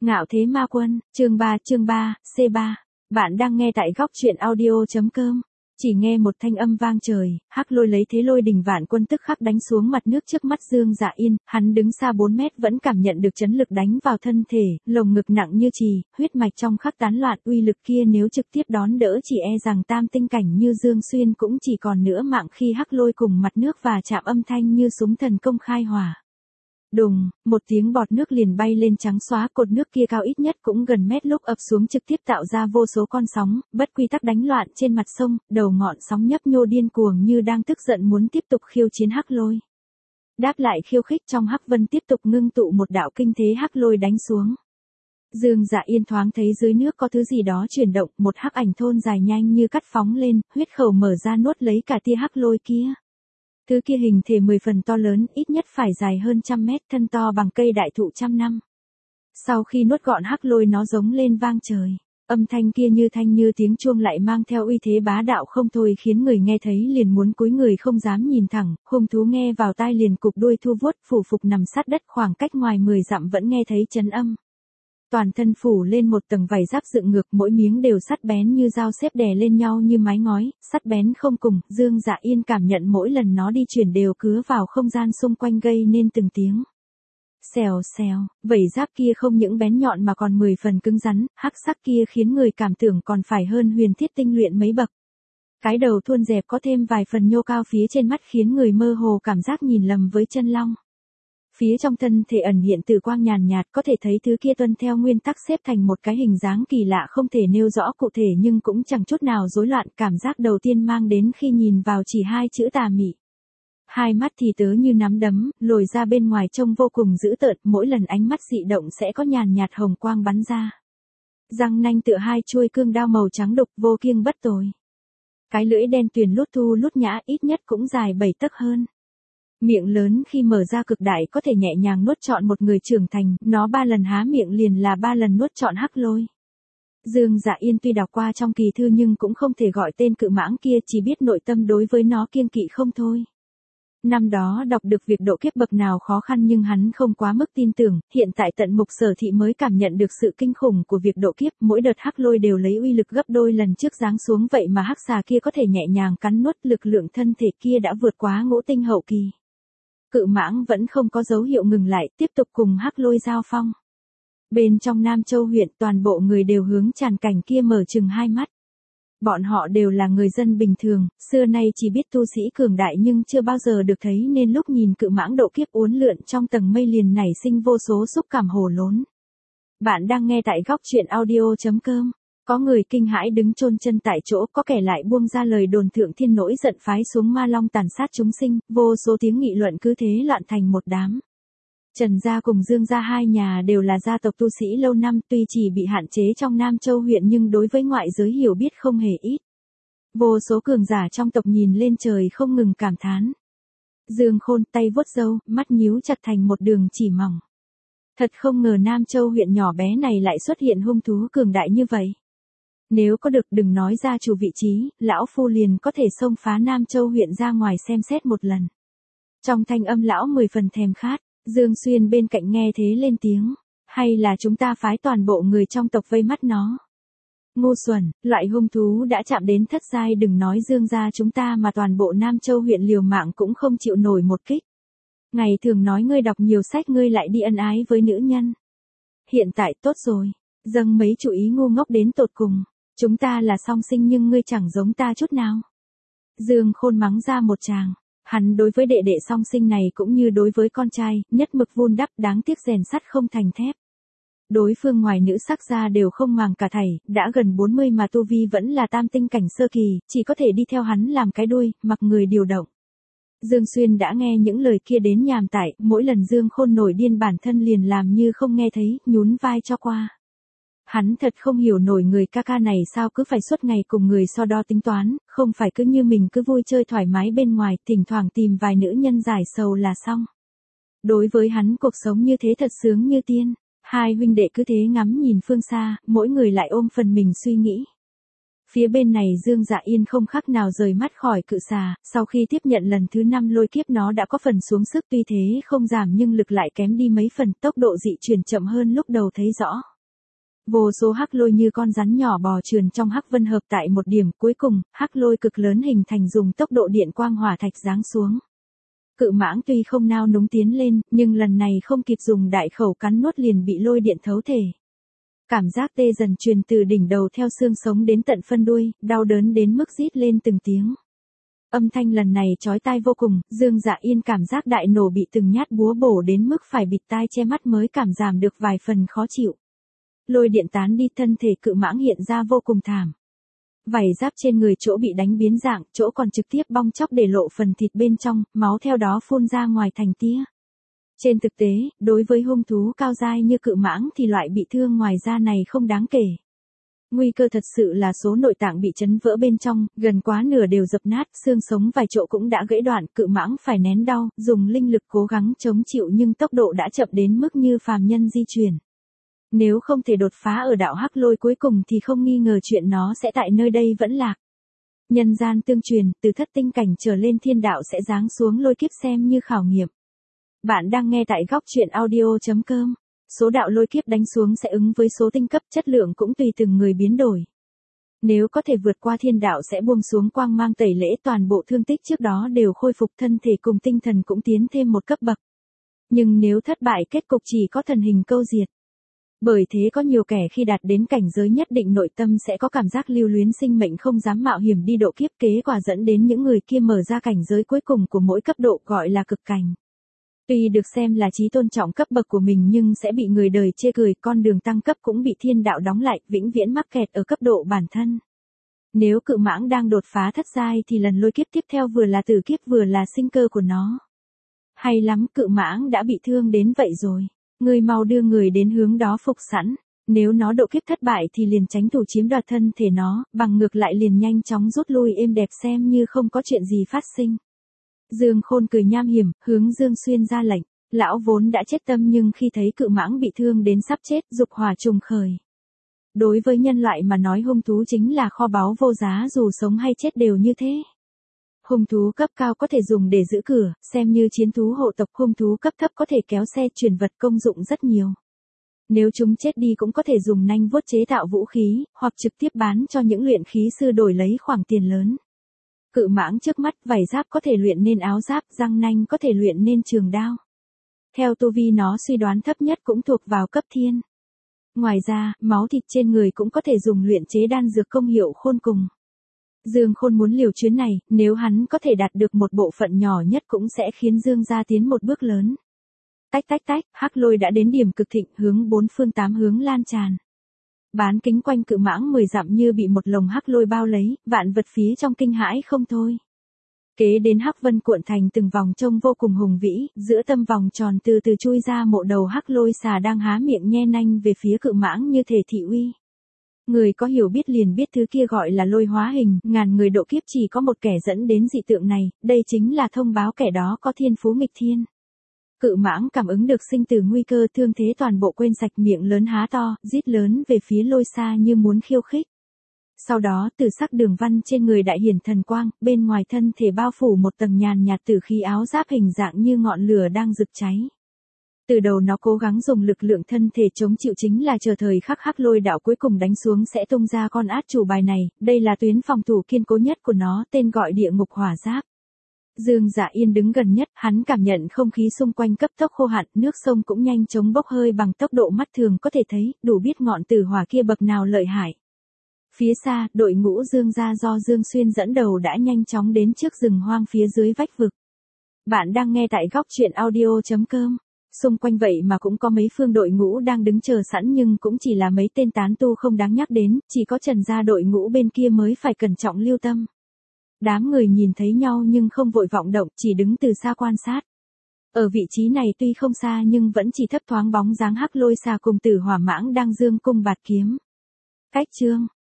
Ngạo thế ma quân, chương 3, C3. Bạn đang nghe tại góc truyện audio.com. Chỉ nghe một thanh âm vang trời, Hắc Lôi lấy thế lôi đình vạn quân tức khắc đánh xuống mặt nước trước mắt Dương Dạ Yên, hắn đứng xa 4 mét vẫn cảm nhận được chấn lực đánh vào thân thể, lồng ngực nặng như chì, huyết mạch trong khắc tán loạn, uy lực kia nếu trực tiếp đón đỡ chỉ e rằng tam tinh cảnh như Dương Xuyên cũng chỉ còn nửa mạng khi Hắc Lôi cùng mặt nước và chạm âm thanh như súng thần công khai hỏa. Đùng, một tiếng bọt nước liền bay lên trắng xóa, cột nước kia cao ít nhất cũng gần mét lúc ập xuống trực tiếp tạo ra vô số con sóng, bất quy tắc đánh loạn trên mặt sông, đầu ngọn sóng nhấp nhô điên cuồng như đang tức giận muốn tiếp tục khiêu chiến Hắc Lôi. Đáp lại khiêu khích trong Hắc Vân tiếp tục ngưng tụ một đạo kinh thế Hắc Lôi đánh xuống. Dương Dạ Yên thoáng thấy dưới nước có thứ gì đó chuyển động, một hắc ảnh thôn dài nhanh như cắt phóng lên, huyết khẩu mở ra nuốt lấy cả tia Hắc Lôi kia. Thứ kia hình thể 10 phần to lớn, ít nhất phải dài hơn 100 mét, thân to bằng cây đại thụ trăm năm. Sau khi nuốt gọn Hắc Lôi nó giống lên vang trời. Âm thanh kia như tiếng chuông lại mang theo uy thế bá đạo không thôi khiến người nghe thấy liền muốn cúi người không dám nhìn thẳng, hung thú nghe vào tai liền cụp đuôi thu vuốt phủ phục nằm sát đất khoảng cách ngoài 10 dặm vẫn nghe thấy chấn âm. Toàn thân phủ lên một tầng vảy giáp dựng ngược, mỗi miếng đều sắt bén như dao xếp đè lên nhau như mái ngói, sắt bén không cùng, Dương Dạ Yên cảm nhận mỗi lần nó đi chuyển đều cứa vào không gian xung quanh gây nên từng tiếng. Xèo xèo, vảy giáp kia không những bén nhọn mà còn 10 phần cứng rắn, hắc sắc kia khiến người cảm tưởng còn phải hơn huyền thiết tinh luyện mấy bậc. Cái đầu thuôn dẹp có thêm vài phần nhô cao phía trên mắt khiến người mơ hồ cảm giác nhìn lầm với chân long. Phía trong thân thể ẩn hiện tử quang nhàn nhạt, có thể thấy thứ kia tuân theo nguyên tắc xếp thành một cái hình dáng kỳ lạ không thể nêu rõ cụ thể nhưng cũng chẳng chút nào rối loạn, cảm giác đầu tiên mang đến khi nhìn vào chỉ hai chữ tà mị. Hai mắt thì tớ như nắm đấm, lồi ra bên ngoài trông vô cùng dữ tợn, mỗi lần ánh mắt dị động sẽ có nhàn nhạt hồng quang bắn ra. Răng nanh tựa hai chuôi cương đao màu trắng đục vô kiêng bất tồi. Cái lưỡi đen tuyền lút thu lút nhã ít nhất cũng dài 7 tấc hơn. Miệng lớn khi mở ra cực đại có thể nhẹ nhàng nuốt trọn một người trưởng thành, nó 3 lần há miệng liền là 3 lần nuốt trọn Hắc Lôi. Dương Dạ Yên tuy đọc qua trong kỳ thư nhưng cũng không thể gọi tên cự mãng kia, chỉ biết nội tâm đối với nó kiêng kỵ không thôi. Năm đó đọc được việc độ kiếp bậc nào khó khăn nhưng hắn không quá mức tin tưởng, hiện tại tận mục Sở Thị mới cảm nhận được sự kinh khủng của việc độ kiếp, mỗi đợt Hắc Lôi đều lấy uy lực gấp đôi lần trước giáng xuống vậy mà hắc xà kia có thể nhẹ nhàng cắn nuốt, lực lượng thân thể kia đã vượt quá ngũ tinh hậu kỳ. Cự mãng vẫn không có dấu hiệu ngừng lại, tiếp tục cùng Hắc Lôi giao phong. Bên trong Nam Châu huyện toàn bộ người đều hướng tràn cảnh kia mở chừng hai mắt. Bọn họ đều là người dân bình thường, xưa nay chỉ biết tu sĩ cường đại nhưng chưa bao giờ được thấy nên lúc nhìn cự mãng độ kiếp uốn lượn trong tầng mây liền nảy sinh vô số xúc cảm hồ lốn. Bạn đang nghe tại góc truyện audio.com. Có người kinh hãi đứng chôn chân tại chỗ, có kẻ lại buông ra lời đồn Thượng Thiên nổi giận phái xuống ma long tàn sát chúng sinh, vô số tiếng nghị luận cứ thế loạn thành một đám. Trần gia cùng Dương gia hai nhà đều là gia tộc tu sĩ lâu năm, tuy chỉ bị hạn chế trong Nam Châu huyện nhưng đối với ngoại giới hiểu biết không hề ít. Vô số cường giả trong tộc nhìn lên trời không ngừng cảm thán. Dương Khôn tay vuốt râu, mắt nhíu chặt thành một đường chỉ mỏng. Thật không ngờ Nam Châu huyện nhỏ bé này lại xuất hiện hung thú cường đại như vậy. Nếu có được đừng nói ra chủ vị trí, lão phu liền có thể xông phá Nam Châu huyện ra ngoài xem xét một lần. Trong thanh âm lão 10 phần thèm khát, Dương Xuyên bên cạnh nghe thế lên tiếng, hay là chúng ta phái toàn bộ người trong tộc vây mắt nó. Ngu xuẩn, loại hung thú đã chạm đến thất giai, đừng nói Dương gia chúng ta mà toàn bộ Nam Châu huyện liều mạng cũng không chịu nổi một kích. Ngày thường nói ngươi đọc nhiều sách ngươi lại đi ân ái với nữ nhân. Hiện tại tốt rồi, dâng mấy chủ ý ngu ngốc đến tột cùng. Chúng ta là song sinh nhưng ngươi chẳng giống ta chút nào. Dương Khôn mắng ra một tràng. Hắn đối với đệ đệ song sinh này cũng như đối với con trai, nhất mực vun đắp, đáng tiếc rèn sắt không thành thép. Đối phương ngoài nữ sắc ra đều không màng cả thảy, đã gần 40 mà tu vi vẫn là tam tinh cảnh sơ kỳ, chỉ có thể đi theo hắn làm cái đuôi, mặc người điều động. Dương Xuyên đã nghe những lời kia đến nhàm tải, mỗi lần Dương Khôn nổi điên bản thân liền làm như không nghe thấy, nhún vai cho qua. Hắn thật không hiểu nổi người ca ca này sao cứ phải suốt ngày cùng người so đo tính toán, không phải cứ như mình cứ vui chơi thoải mái bên ngoài, thỉnh thoảng tìm vài nữ nhân giải sầu là xong. Đối với hắn cuộc sống như thế thật sướng như tiên, hai huynh đệ cứ thế ngắm nhìn phương xa, mỗi người lại ôm phần mình suy nghĩ. Phía bên này Dương Dạ Yên không khác nào rời mắt khỏi cự xà, sau khi tiếp nhận lần thứ 5 lôi kiếp nó đã có phần xuống sức, tuy thế không giảm nhưng lực lại kém đi mấy phần, tốc độ dị chuyển chậm hơn lúc đầu thấy rõ. Vô số hắc lôi như con rắn nhỏ bò trườn trong hắc vân hợp tại một điểm, cuối cùng, hắc lôi cực lớn hình thành dùng tốc độ điện quang hỏa thạch giáng xuống. Cự mãng tuy không nao núng tiến lên, nhưng lần này không kịp dùng đại khẩu cắn nuốt liền bị lôi điện thấu thể. Cảm giác tê dần truyền từ đỉnh đầu theo xương sống đến tận phân đuôi, đau đớn đến mức rít lên từng tiếng. Âm thanh lần này chói tai vô cùng, Dương Dạ Yên cảm giác đại nổ bị từng nhát búa bổ đến mức phải bịt tai che mắt mới cảm giảm được vài phần khó chịu. Lôi điện tán đi, thân thể cự mãng hiện ra vô cùng thảm. Vảy giáp trên người chỗ bị đánh biến dạng, chỗ còn trực tiếp bong chóc để lộ phần thịt bên trong, máu theo đó phun ra ngoài thành tia. Trên thực tế, đối với hung thú cao giai như cự mãng thì loại bị thương ngoài da này không đáng kể. Nguy cơ thật sự là số nội tạng bị chấn vỡ bên trong, gần quá nửa đều dập nát, xương sống vài chỗ cũng đã gãy đoạn, cự mãng phải nén đau, dùng linh lực cố gắng chống chịu nhưng tốc độ đã chậm đến mức như phàm nhân di chuyển. Nếu không thể đột phá ở đạo hắc lôi cuối cùng thì không nghi ngờ chuyện nó sẽ tại nơi đây vẫn lạc. Nhân gian tương truyền, từ thất tinh cảnh trở lên thiên đạo sẽ giáng xuống lôi kiếp xem như khảo nghiệm. Bạn đang nghe tại góc truyện audio.com. Số đạo lôi kiếp đánh xuống sẽ ứng với số tinh cấp, chất lượng cũng tùy từng người biến đổi. Nếu có thể vượt qua thiên đạo sẽ buông xuống quang mang tẩy lễ, toàn bộ thương tích trước đó đều khôi phục, thân thể cùng tinh thần cũng tiến thêm một cấp bậc. Nhưng nếu thất bại kết cục chỉ có thần hình câu diệt. Bởi thế có nhiều kẻ khi đạt đến cảnh giới nhất định nội tâm sẽ có cảm giác lưu luyến sinh mệnh, không dám mạo hiểm đi độ kiếp, kế quả dẫn đến những người kia mở ra cảnh giới cuối cùng của mỗi cấp độ gọi là cực cảnh. Tuy được xem là chí tôn trọng cấp bậc của mình nhưng sẽ bị người đời chê cười, con đường tăng cấp cũng bị thiên đạo đóng lại, vĩnh viễn mắc kẹt ở cấp độ bản thân. Nếu cự mãng đang đột phá thất giai thì lần lôi kiếp tiếp theo vừa là tử kiếp vừa là sinh cơ của nó. Hay lắm, cự mãng đã bị thương đến vậy rồi. Ngươi mau đưa người đến hướng đó phục sẵn. Nếu nó độ kiếp thất bại thì liền tránh thủ chiếm đoạt thân thể nó, bằng ngược lại liền nhanh chóng rút lui êm đẹp xem như không có chuyện gì phát sinh. Dương Khôn cười nham hiểm, hướng Dương Xuyên ra lệnh. Lão vốn đã chết tâm nhưng khi thấy cự mãng bị thương đến sắp chết, dục hỏa trùng khởi. Đối với nhân loại mà nói hung thú chính là kho báu vô giá, dù sống hay chết đều như thế. Hung thú cấp cao có thể dùng để giữ cửa, xem như chiến thú hộ tộc, hung thú cấp thấp có thể kéo xe chuyển vật, công dụng rất nhiều. Nếu chúng chết đi cũng có thể dùng nanh vuốt chế tạo vũ khí, hoặc trực tiếp bán cho những luyện khí sư đổi lấy khoản tiền lớn. Cự mãng trước mắt, vảy giáp có thể luyện nên áo giáp, răng nanh có thể luyện nên trường đao. Theo tu vi nó suy đoán thấp nhất cũng thuộc vào cấp thiên. Ngoài ra, máu thịt trên người cũng có thể dùng luyện chế đan dược, công hiệu khôn cùng. Dương Khôn muốn liều chuyến này, nếu hắn có thể đạt được một bộ phận nhỏ nhất cũng sẽ khiến Dương gia tiến một bước lớn. Tách tách tách, hắc lôi đã đến điểm cực thịnh, hướng bốn phương tám hướng lan tràn. Bán kính quanh cự mãng 10 dặm như bị một lồng hắc lôi bao lấy, vạn vật phía trong kinh hãi không thôi. Kế đến hắc vân cuộn thành từng vòng trông vô cùng hùng vĩ, giữa tâm vòng tròn từ từ chui ra một đầu hắc lôi xà đang há miệng nhe nanh về phía cự mãng như thể thị uy. Người có hiểu biết liền biết thứ kia gọi là lôi hóa hình, ngàn người độ kiếp chỉ có một kẻ dẫn đến dị tượng này, đây chính là thông báo kẻ đó có thiên phú nghịch thiên. Cự mãng cảm ứng được sinh tử nguy cơ, thương thế toàn bộ quên sạch, miệng lớn há to, rít lớn về phía lôi xa như muốn khiêu khích. Sau đó, từ sắc đường văn trên người đại hiển thần quang, bên ngoài thân thể bao phủ một tầng nhàn nhạt tử khí, áo giáp hình dạng như ngọn lửa đang rực cháy. Từ đầu nó cố gắng dùng lực lượng thân thể chống chịu, chính là chờ thời khắc hắc lôi đạo cuối cùng đánh xuống sẽ tung ra con át chủ bài này, đây là tuyến phòng thủ kiên cố nhất của nó, tên gọi địa ngục hỏa giáp. Dương Dạ Yên đứng gần nhất, hắn cảm nhận không khí xung quanh cấp tốc khô hạn, nước sông cũng nhanh chóng bốc hơi bằng tốc độ mắt thường có thể thấy, đủ biết ngọn tử hỏa kia bậc nào lợi hại. Phía xa, đội ngũ Dương gia do Dương Xuyên dẫn đầu đã nhanh chóng đến trước rừng hoang phía dưới vách vực. Bạn đang nghe tại góc truyện audio.com. Xung quanh vậy mà cũng có mấy phương đội ngũ đang đứng chờ sẵn nhưng cũng chỉ là mấy tên tán tu không đáng nhắc đến, chỉ có Trần gia đội ngũ bên kia mới phải cẩn trọng lưu tâm. Đám người nhìn thấy nhau nhưng không vội vọng động, chỉ đứng từ xa quan sát. Ở vị trí này tuy không xa nhưng vẫn chỉ thấp thoáng bóng dáng hắc lôi xà cùng tử hỏa mãng đang dương cung bạt kiếm. Cách chương